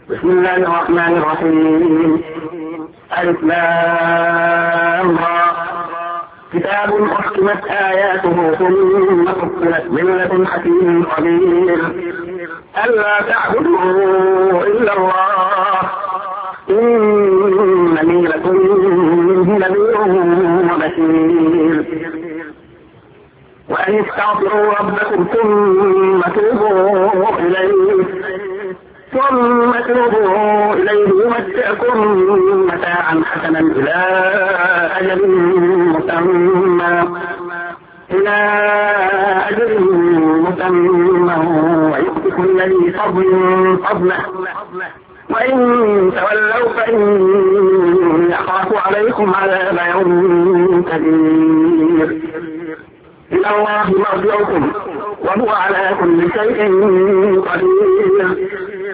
بسم الله الرحمن الرحيم. ألف لام را. كتاب أحكمت آياته ثم فصلت من لدن حكيم خبير. ألا تعبدوا إلا الله إنني لكم منه نذير وبشير. وأن استغفروا ربكم ثم توبوا إليه يمتعكم متاعا حسنا إلى أجل مسمى ويؤتي كل ذي فضل فضله. وإن تولوا فإني أخاف عليكم عذاب يوم كبير. إلى الله مرجعكم وهو على كل شيء قدير.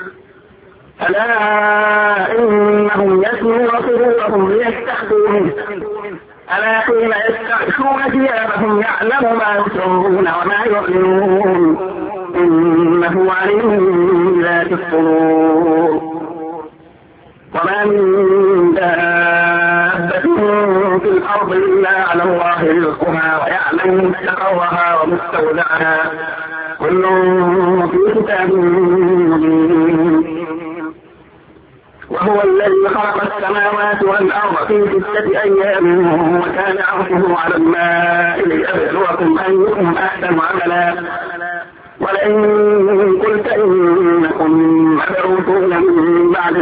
ألا إنهم يسمعون صدورهم ليستخفوا منه. ألا حين يستغشون ثيابهم يعلم ما يسرون وما يعلنون إنه عليم بذات الصدور. وما من دابة في الأرض إلا على الله رزقها ويعلم مستقرها ومستودعها كل في كتاب مبين. وهو الذي خلق السماوات والأرض في 6 أيام وكان عرشه على الماء ليبلوكم أيكم أحسن عملا. ولئن قلت إنكم مبعوثون من بعد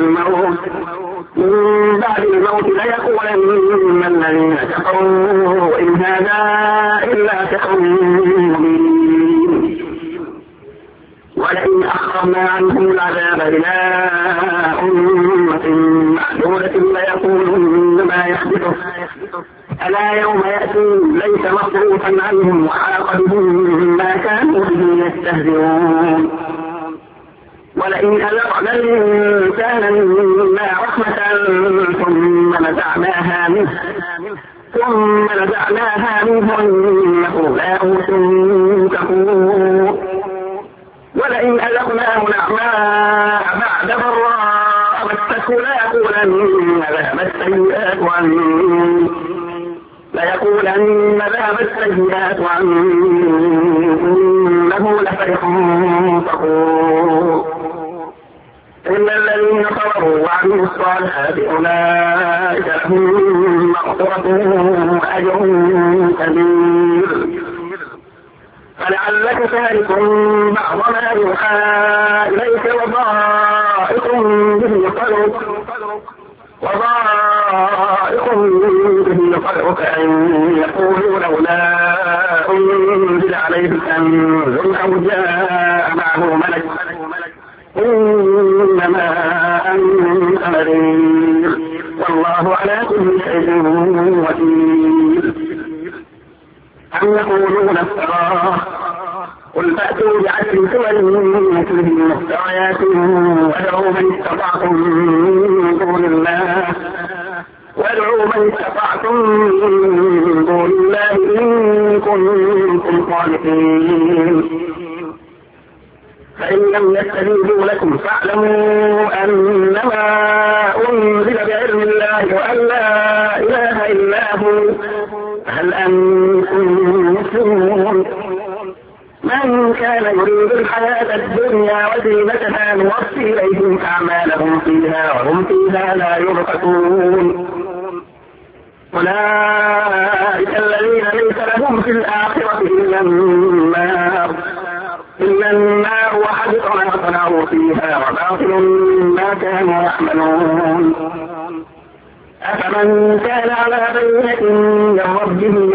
الموت ليقولن الذين كفروا إن هذا إلا سحر مبين. ولئن أخرنا عنهم العذاب إلى أمة معدودة ليقولن ما يحدثه. ألا يوم يأتي ليس مصروفا عنهم وحاق بهم ما كانوا به يستهزئون. ولئن أذقنا الإنسان منا رحمة ثم نزعناها منه إنه ليئوس كفور. ولئن أذقناه نعماء بعد ضراء مسته ليقولن ذهب السيئات عني إنه لفرح فخور. إلا الذين صبروا وعملوا الصالحات أولئك لهم مغفرة وأجر كبير. فلعلك تارك بعض ما يوحى إليك وضائق به قدرك أن يقولوا لولا أنزل عليه كنز أو جاء معه ملك إنما أنت نذير والله على كل شيء وكيل. أم يقولون افتراه قل فأتوا ب10 سور مثله مفتريات وادعوا من استطعتم من دون الله إن كنتم صادقين. فإن لم يستجيبوا لكم فاعلموا أنما أنزل بعلم الله وأن لا إله إلا هو هل أنتم مسلمون. من كان يريد الحياة الدنيا وزينتها نوفي إليهم أعمالهم فيها وهم فيها لا يبخسون. أولئك الذين ليس لهم في الآخرة إلا النار وحبط ما صنعوا فيها وباطل ما كانوا يعملون. أفمن كان على بينة من ربه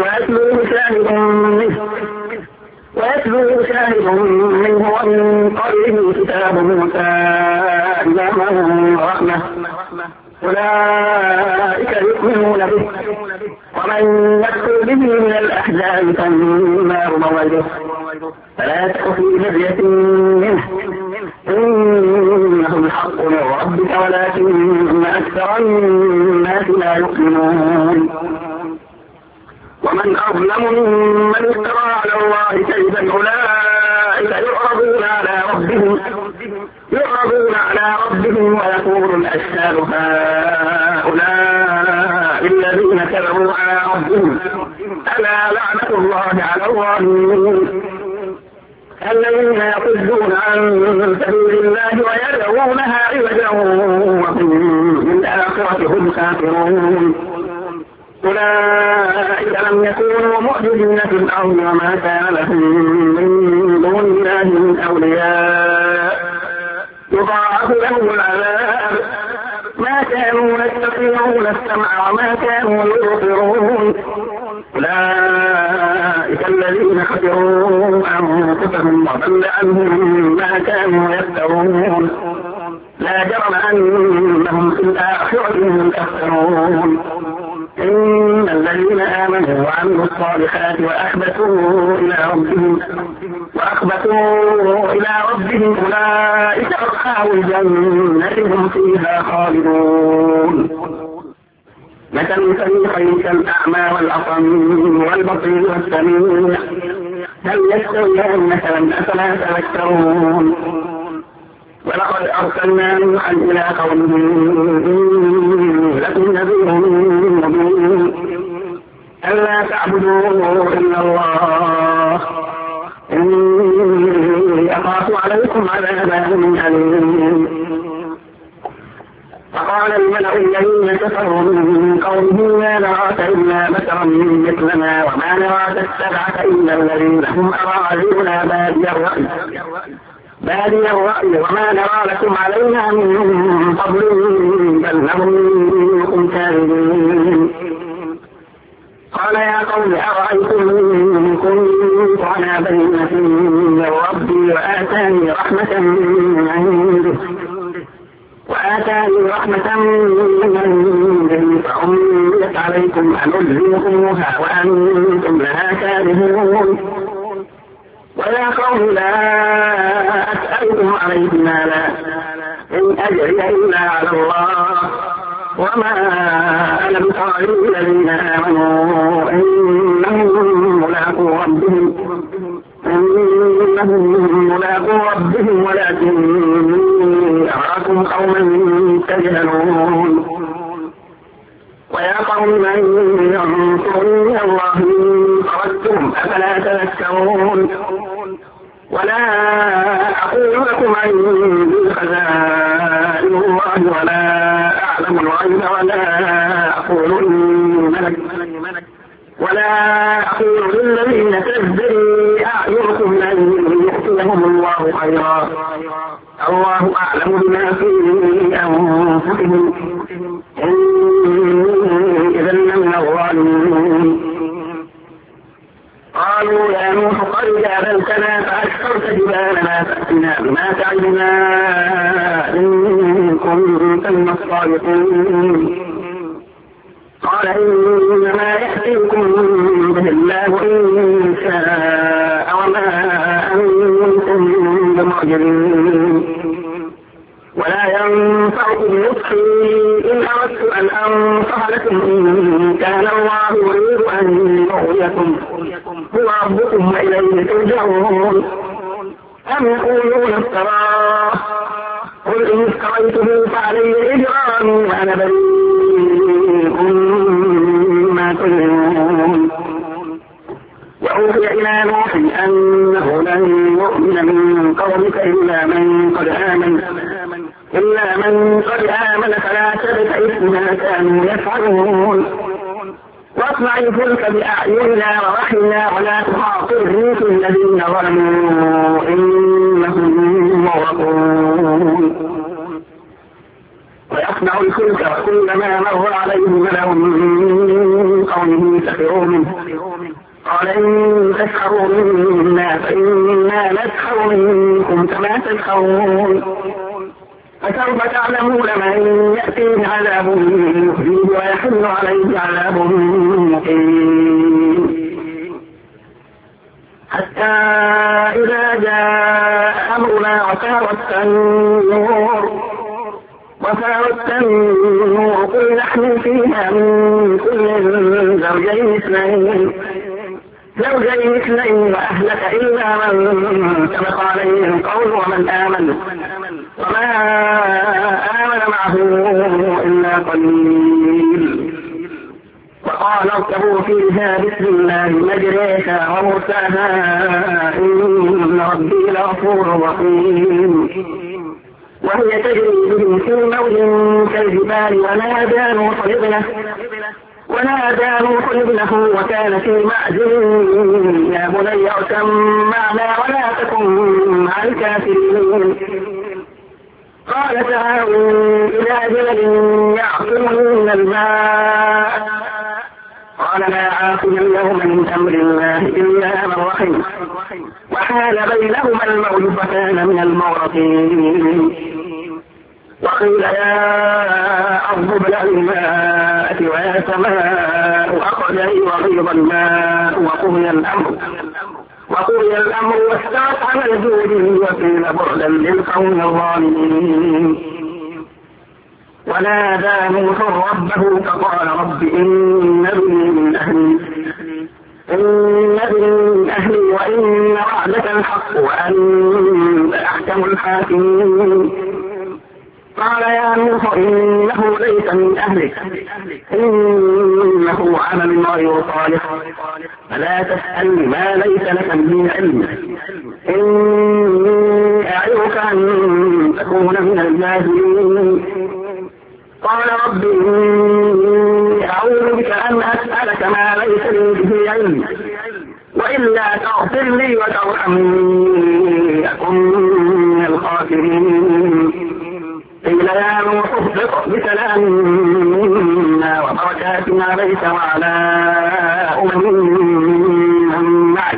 ويتلوه شاهد منه ومن قبله كتاب موسى إماما ورحمة أولئك يؤمنون به ومن يكفر به من الأحزاب فالنار موعده فلا تك في مرية منه إنه الحق من ربك ولكن أكثر الناس لا يؤمنون. ومن أظلم ممن افترى على الله كذبا أولئك يعرضون على ربهم ولا أشهاد هؤلاء الذين كذبوا على ربهم ألا لعنة الله على الظالمين الذين يصدون عن سبيل الله ويبغونها عوجا وهم بالآخرة هم كافرون أولئك لم يكونوا معجزين في الأرض وما كان لهم من دون الله من أولياء يضاعف لهم العذاب ما كانوا يستطيعون السمع وما كانوا يبصرون أولئك الذين خسروا أنفسهم وضل عنهم ما كانوا يفترون لا جرم أنهم في الآخرة هم الأخسرون إن الذين آمنوا وعملوا الصالحات وأخبتوا إلى ربهم أولئك أصحاب الجنة هم فيها خالدون مثل الفريقين كالأعمى والأصم والبصير والسميع هل يستويان مثلا أفلا تذكرون ولقد أرسلنا نوحا إلى قومه إني لكم نذير مبين ألا تعبدوا إلا الله إني أخاف عليكم عذاب يوم أليم فقال الملأ الذين كفروا من قومه ما نراك إلا بشرا مثلنا وما نراك اتبعك إلا الذين هم أراذلنا بادي الرأي وما نرى لكم علينا من فضل بل نظنكم كاذبين قال يا قوم أرأيتم إن كنت على بينة من ربي وآتاني رحمة من عنده فعميت عليكم أنلزمكموها وأنتم لها كارهون ويا قوم لا أسألكم عليه مالا إن أجري إلا على الله وما أنا بطارد الذين آمنوا إنهم ملاقو ربهم ولكني أراكم قوما تجهلون ويا قوم من ينصرني من الله إن طردتم أفلا تذكرون ولا أقول لكم عندي خزائن الله ولا أعلم الغيب ولا أقول للذين تزدري أعينكم لن يؤتيهم الله خيرا الله أعلم بما في أنفسهم إني إذا لمن الظالمين قالوا يا نوح قد جادلتنا فأكثرت جبالنا فأتنا بما تعدنا إن كنت من الصادقين قال إنما يأتيكم به الله إن شاء وما أنتم بمعجزين ولا ينفعكم نصحي إن أردت أن أنصح لكم إن كان الله يريد أن يغويكم هو ربكم وإليه ترجعون أم يقولون افتراه قل إن افتريته فعلي إجرامي وأنا بريء مما تجرمون وأوحي إلى نوح أنه لن يؤمن من قومك إلا من قد آمن فلا تبتئس بما كانوا يفعلون واصنع الفلك بأعيننا ووحينا ولا تخاطبني في الذين ظلموا إنهم مغرقون ويصنع الفلك وكلما مر عليه ملأ من قومه سخروا منه قال إن تسخروا منا فإنا نسخر منكم كما تسخرون فسوف تعلمون من يأتيه عذاب يخزيه ويحل عليه عذاب مقيم حتى إذا جاء أمرنا وفارت النور قل نحمل فيها من كل زوجين اثنين وأهلك إلا من سبق عليه القول ومن آمن وما آمن معه إلا قليل. وقال اركبوا فيها بسم الله مجريها ومرساها إن ربي لغفور رحيم. وهي تجري بهم في موج كالجبال ونادى نوح ابنه وكان في معزل يا بني اركب معنا ولا تكن مع الكافرين. قال تعالوا إلى جبل يعصمني من الماء قال لا عاصم اليوم من أمر الله إلا من رحم وحال بينهما الموج فكان من المغرقين. وقيل يا أرض ابلعي الماء ويا سماء أقلعي وغيض الماء وقضي الأمر واستوت على الجود وقيل بعدا للقوم الظالمين. ونادى نوح ربه فقال رب إن ابني من أهلي وإن وعدك الحق وأنت أحكم الحاكمين. قال يا نوح إنه ليس من أهلك إنه عمل غير صالح فلا تسأل ما ليس لك به علم إني أعظك أن تكون من الجاهلين. قال رب إني أعوذ بك أن أسألك ما ليس لي به علم وإلا تغفر لي وترحمني أكن من الخاسرين. قيل يا نوح اهبط بسلام منا وبركات عليك وعلى من معك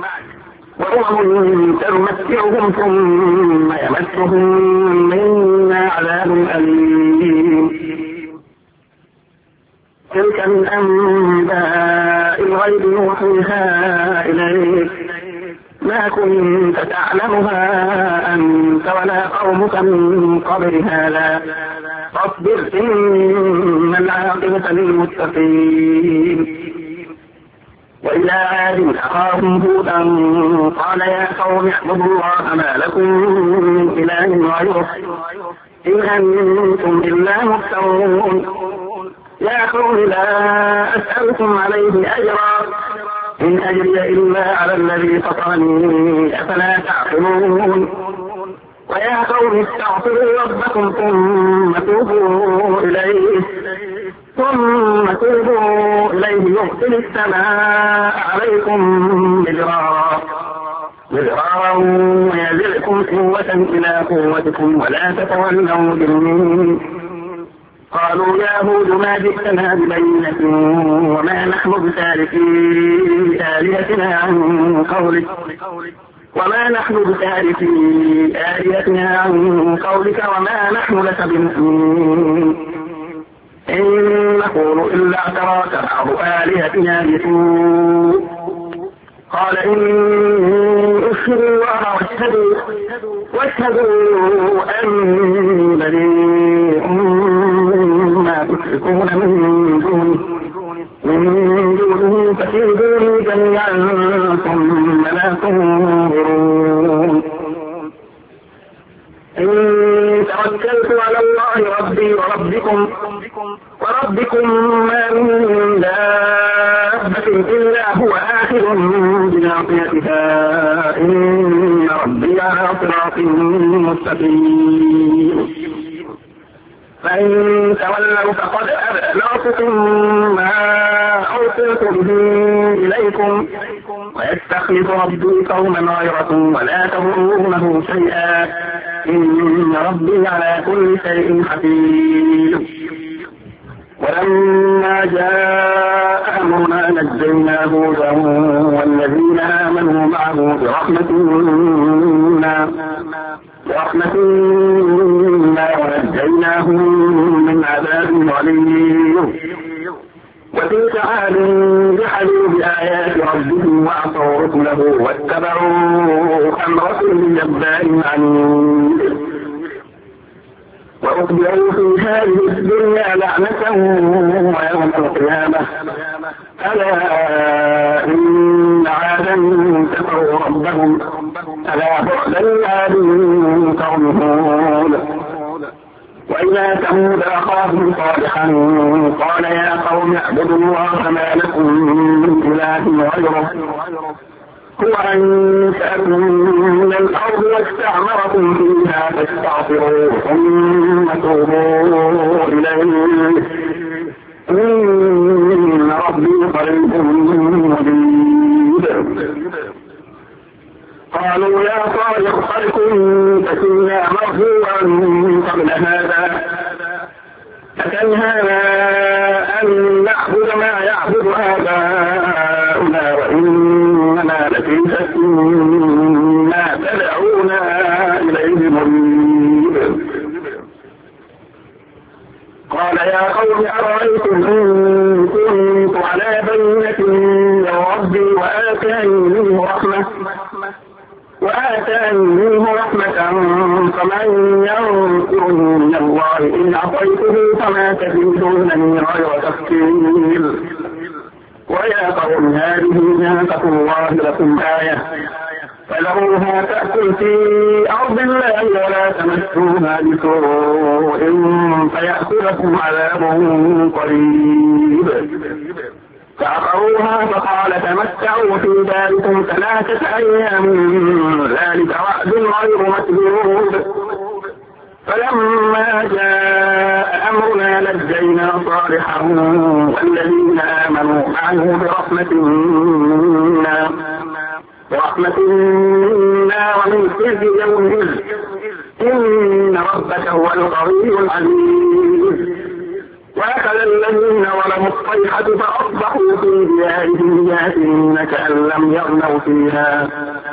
وأمم تمتعهم ثم يمسهم منا عذاب أليم. تلك من أنباء الغيب نوحيها إليك ما كنت تعلمها أنت ولا قومك من قبل هذا فاصبر إن العاقبة للمتقين. وإلى عاد أخاهم هودا قال يا قوم اعبدوا الله ما لكم من إله غيره إن أنتم إلا مفترون. يا قوم لا أسألكم عليه أجرا إن أجري إلا على الذي فطرني أفلا تعقلون. ويا قوم استغفروا ربكم ثم توبوا إليه يرسل السماء عليكم مدرارا ويزدكم قوة إلى قوتكم ولا تتولوا مجرمين. قالوا يا هود ما جئتنا ببينة وما نحن بتاركي آلهتنا عن قولك وما نحن لك بمؤمنين إن نقول إلا اعتراك بعض آلهتنا بسوء. قال إني أشهد الله واشهدوا أني بريء مما تشركون من دونه فكيدوني جميعا ثم لا تنظرون. إني توكلت على الله ربي وربكم ما من دابة إلا هو آخذ بناصيتها إن ربي على صراط مستقيم. فإن تولوا فقد أبلغتكم ما أرسلت به إليكم ويستخلف ربي قوما غيركم ولا تضرونه شيئا إن ربي على كل شيء حفيظ. ولما جاء أمرنا نجينا هودا والذين آمنوا معه برحمة منا ونجيناهم من عذاب غليظ. وتلك عاد جحدوا بآيات ربهم وعصوا رسله واتبعوا أمر كل جبار عنيد. وأتبعوا في هذه الدنيا لعنة ويوم القيامة ألا إن عادا كفروا ربهم ألا بعدا لعاد قوم هود. وإلى ثمود أخاهم صالحا قال يا قوم اعبدوا الله ما لكم من إله غيره هو أنشأكم من الأرض واستعمركم فيها فاستغفروه ثم توبوا إليه إن ربي قريب مجيب. قالوا يا صالح قد كنت فينا مرجوا قبل هذا فتنهانا أن نعبد ما يعبد آباؤنا وإننا لفي شك ما تدعونا إليه مريب. قال يا قوم أرأيتم إن كنت على بينة من ربي وآتاني منه رحمة فمن ينصرني من الله إن عصيته فما تزيدونني غير تفكير. ويا قوم هذه ناقة الله لكم آية فذروها تأكل في أرض الله ولا تمسوها بسوء فيأخذكم عذاب قريب. فعقروها فقال تمتعوا في داركم 3 أيام ذلك وعد غير مكذوب. فلما جاء أمرنا نجينا صالحا والذين آمنوا معه برحمة منا ومن خزي يومئذ إن ربك هو القوي العزيز. وأخذ الذين ظلموا الصيحة فأصبحوا في ديارهم جاثمين كأن لم يغنوا فيها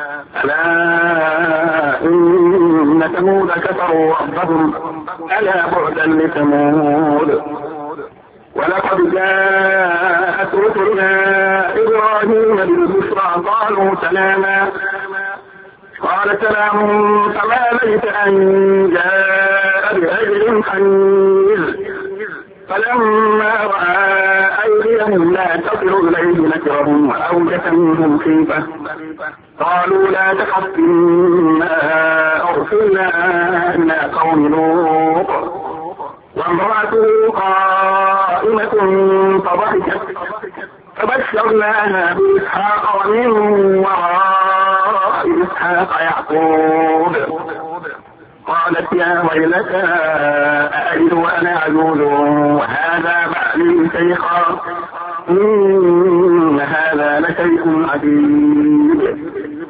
ألا إن ثمود كفروا ربهم ألا بعدا لثمود. ولقد جاءت رسلنا إبراهيم بالبشرى قالوا سلاما قال سلام فما ليس أن جاء بعجل حنيذ. فلما رأى أيديهم لا تصل إليه نكرهم وأوجس منهم خيفة قالوا لا تخف إنا أرسلنا إلى قوم لوط وامرأته قائمة فضحكت فبشرناها بإسحاق ومن وراء إسحاق يعقوب. قالت يا ويلتى أألد وأنا عجوز وهذا بعلي شيخا إن هذا لشيء عجيب.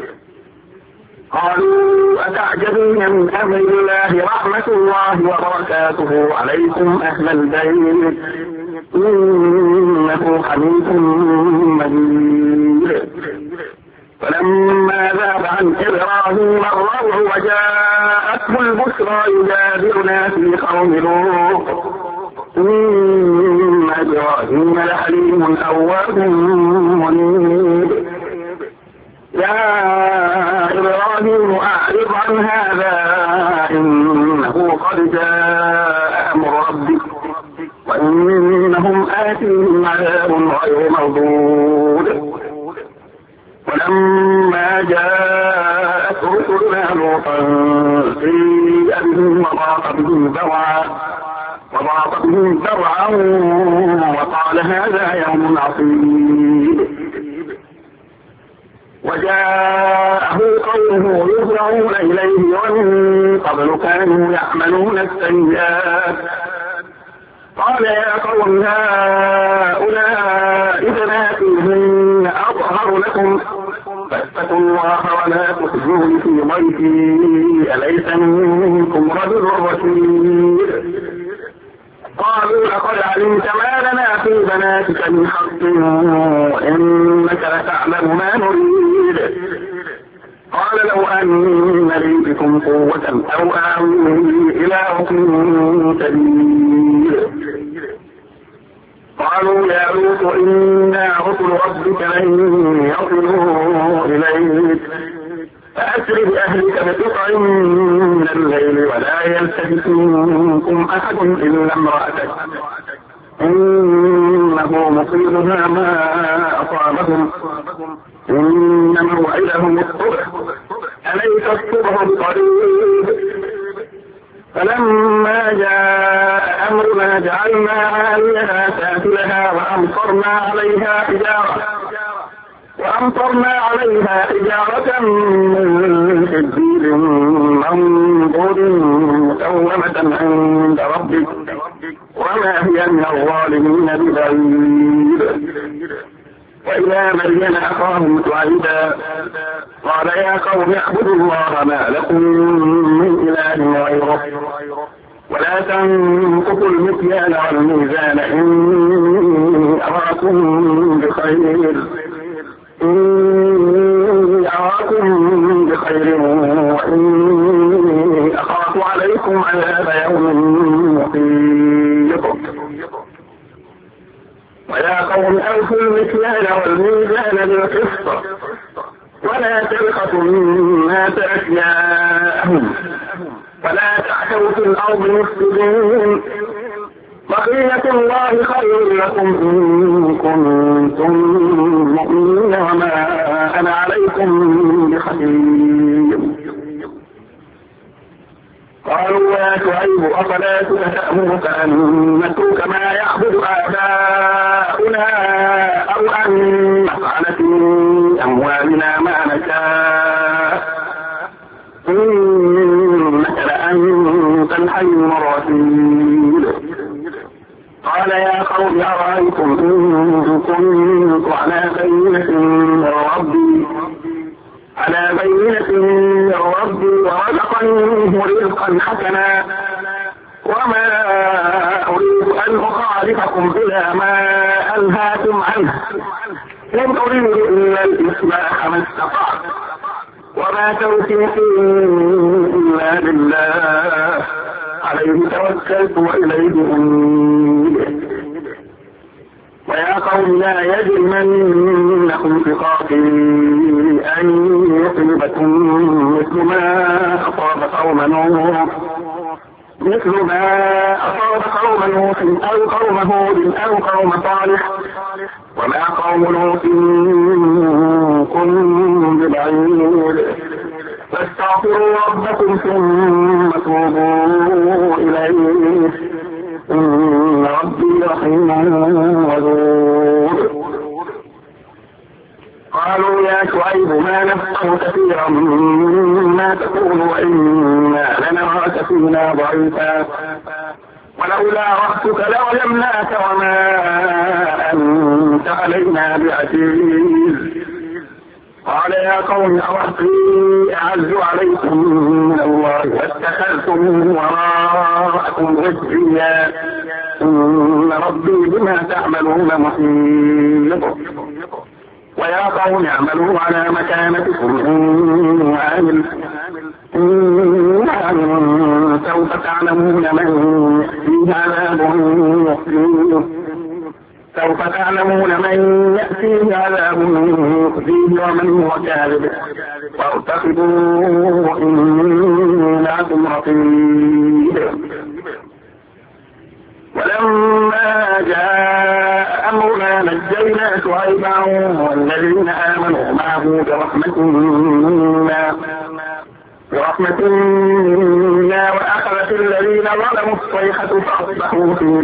قالوا أتعجبين من أمر الله رحمة الله وبركاته عليكم أهل البيت إنه حميد مجيد. فلما ذاب عن إبراهيم الروع وجاءته البشرى يجادلنا في قوم لوط إن إبراهيم لحليم أواب منيب. يا إبراهيم أعرض عن هذا إنه قد جاء أمر ربك وإنهم آتيهم عذاب غير مردود. ولما جاءت رسلنا لوطا سيء بهم وضاق بهم ذرعا وقال هذا يوم عصيب. وجاءه قومه يهرعون إليه ومن قبل كانوا يعملون السيئات قال يا قوم هؤلاء بناتي أطهر لكم فاتقوا الله ولا تخزوني في ضيفي أليس منكم رجل رشيد. قالوا لقد علمت ما لنا في بناتك من حق وإنك لتعلم ما نريد. قال لو أن لي بكم قوة أو آوي إلى ركن شديد. قالوا يا لوط إنا رسل ربك لن يصلوا إليك فأسر بأهلك بقطع من الليل ولا يلتفت منكم أحد إلا امرأتك إنه مصيبها ما أصابهم إن موعدهم الصبح أليس الصبح بقريب. فلما جاء فجعلنا عاليها سافلها وأمطرنا عليها حجارة من سجيل منضود مسومة عند ربك وما هي من الظالمين ببعيد. وإلى مدين أخاهم شعيبا قال يا قوم اعبدوا الله ما لكم من إله غيره ولا تنقصوا المكيال والميزان إني أراكم بخير وإني أخاف عليكم عذاب يوم محيط. ويا قوم أوفوا المكيال والميزان بالقسط ولا تبخسوا الناس أشياءهم ولا تعثوا في الأرض مفسدين بقية الله خير لكم إن كنتم مؤمنين وما أنا عليكم بحفيظ. قالوا يا شعيب أصلاتك تأمرك أن نترك ما يعبد آباؤنا أو أن نفعل في أموالنا ما نشاء إنك لأنت الحي الرشيد. قال يا قوم أرأيتم إن كنت على بينة من ربي ورزقني منه رزقا حسنا وما أريد أن أخالفكم إلى ما أنهاكم عنه إن أريد إلا الإصلاح ما استطعت وما توفيقي إلا بالله عليه توكلت وإليه أنيب. ويا قوم لا يجرمنكم شقاقي أن يصيبكم مثل ما أصاب قوم نوح أو قوم هود أو قوم صالح وما قوم لوط منكم ببعيد. فاستغفروا ربكم ثم توبوا إليه إن ربي رحيم ودود. قالوا يا شعيب ما نفقه كثيرا مما تقول وإنا لنراك فينا ضعيفا ولولا رحتك لرجمناك وما أنت علينا بعزيز. قال يا قوم أرهطي أعز عليكم من الله واتخذتم وراءكم عزيا إن ربي بما تعملون محيط. ويا قوم اعملوا على مكانتكم إني عامل سوف تعلمون من يأتيه عذاب يخزيه ومن هو كاذب وارتقبوا إني معكم رقيب. ولما جاء أمرنا نجينا شعيبا والذين آمنوا معه برحمة منا وأخذت الذين ظلموا الصيحة فأصبحوا في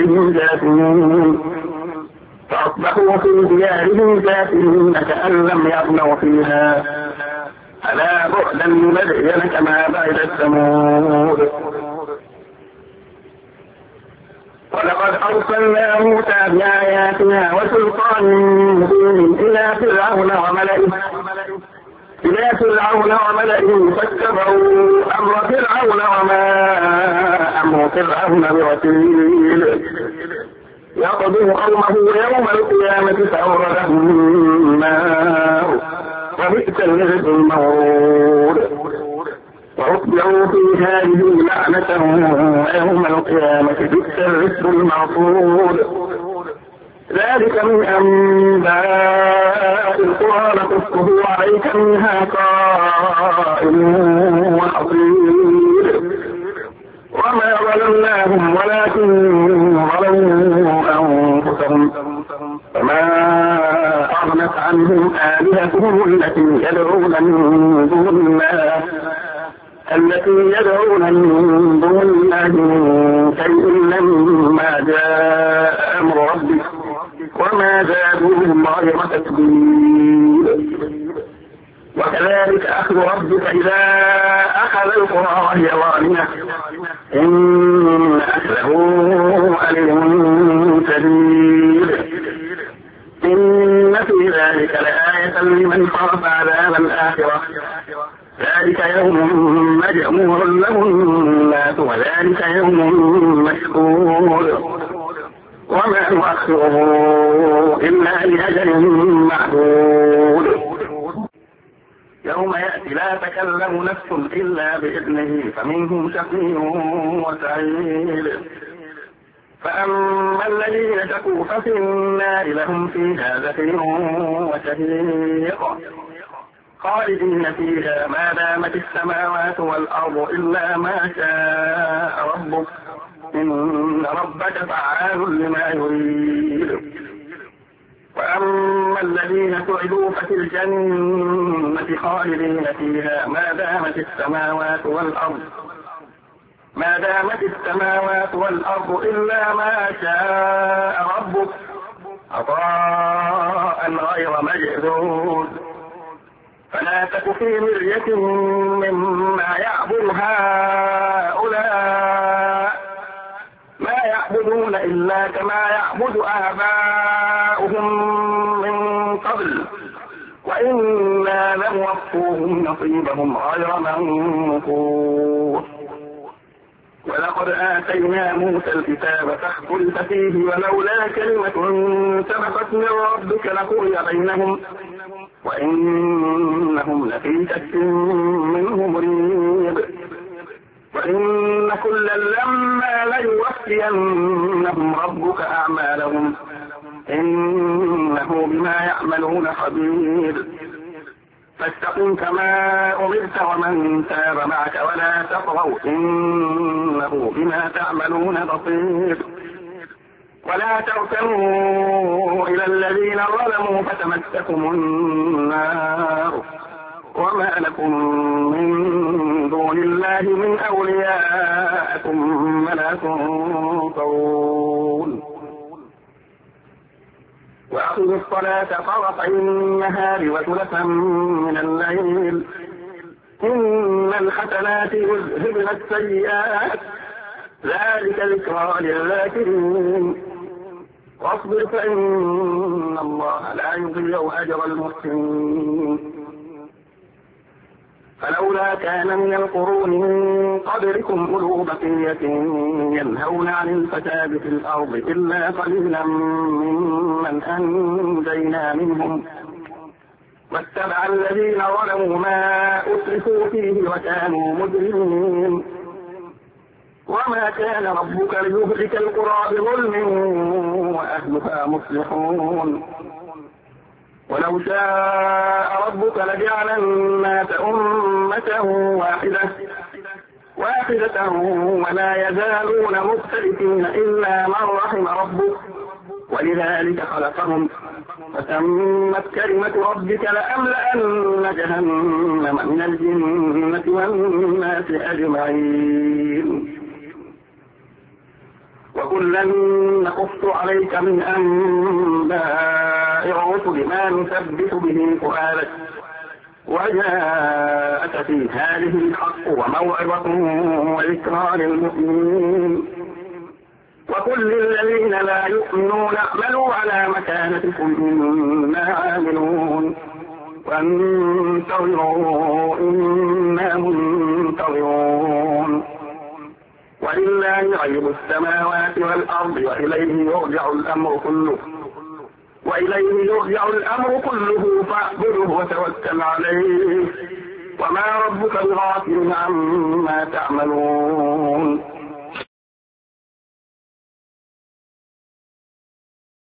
ديارهم جاثمين كأن لم يغنوا فيها ألا بعدا لمدين كما بعدت ثمود. ولقد أرسلنا موسى بآياتنا وسلطان مبين إلى فرعون وملئه فاتبعوا أمر فرعون وما أمر فرعون برسول يقضي قومه يوم القيامة فأوردهم النار وبئس الرزق المورود. وأتبعوا في هذه لعنة يوم القيامة بئس الرزق المرفود. ذلك من أنباء القرى نقصه عليك منها قائم وحصير. وما ظلمناهم ولكن ظلموا أنفسهم فما أغنت عنهم آلهتهم التي يدعون من دون الله التي يدعون من دون الله من شيء لما جاء أمر ربك وما زادوهم غير تتبيب. وكذلك أخذ ربك إذا أخذ القرى وهي ظالمة إن أخذه أليم شديد. إن في ذلك لآية لمن خاف عذاب الآخرة ذلك يوم مجموع له الناس وذلك يوم مشهور وما نؤخره إلا لأجل معدود. يوم يأتي لا تكلم نفس إلا بإذنه فمنهم شقي وسعيد. فأما الذين شقوا ففي النار لهم فيها زفير وشهيق خالدين فيها ما دامت السماوات والأرض إلا ما شاء ربك إن ربك فعال لما يريد. وأما الذين سعدوا ففي الجنة خالدين فيها ما دامت السماوات والأرض إلا ما شاء ربك عطاء غير مجذوذ. فلا تك في مرية مما يعبد هؤلاء ما يعبدون إلا كما يعبد آباؤهم من قبل وإنا لنوفوهم نصيبهم غير منقوص. ولقد آتينا موسى الكتاب فاختلف فيه ولولا كلمة سبقت من ربك لقضي بينهم وإنهم لفي شك منه مريب. وإن كلا لما ليوفينهم ربك أعمالهم إنه بما يعملون خبير. فاستقم كما أمرت ومن تاب معك ولا تطغوا إنه بما تعملون بصير. ولا تركنوا إلى الذين ظلموا فتمسكم النار وما لكم من دون الله من أولياء ثم لا تنصرون. وأقيموا الصلاة طرفي النهار وزلفا من الليل إن الحسنات يذهبن السيئات ذلك ذكرى للذاكرين. واصبر فإن الله لا يضيع أجر المحسنين. فلولا كان من القرون من قبلكم أولو بقية ينهون عن الفساد في الأرض إلا قليلا ممن أنجينا منهم واتبع الذين ظلموا ما أسرفوا فيه وكانوا مجرمين. وما كان ربك ليهلك القرى بظلم وأهلها مصلحون. ولو شاء ربك لجعل الناس أمة واحدة ولا يزالون مختلفين إلا من رحم ربك ولذلك خلقهم وتمت كلمة ربك لأملأن جهنم من الجنة والناس أجمعين. وكلا نقص عليك من أنباء الرسل ما نثبت به فؤادك وجاءك في هذه الحق وموعظة وذكرى للمؤمنين. وقل للذين لا يؤمنون اعملوا على مكانتكم إنا عاملون وانتظروا إنا منتظرون. ولله غيب السماوات والأرض وإليه يرجع الأمر كله فاعبده وتوكل عليه وما ربك بغافل عما تعملون.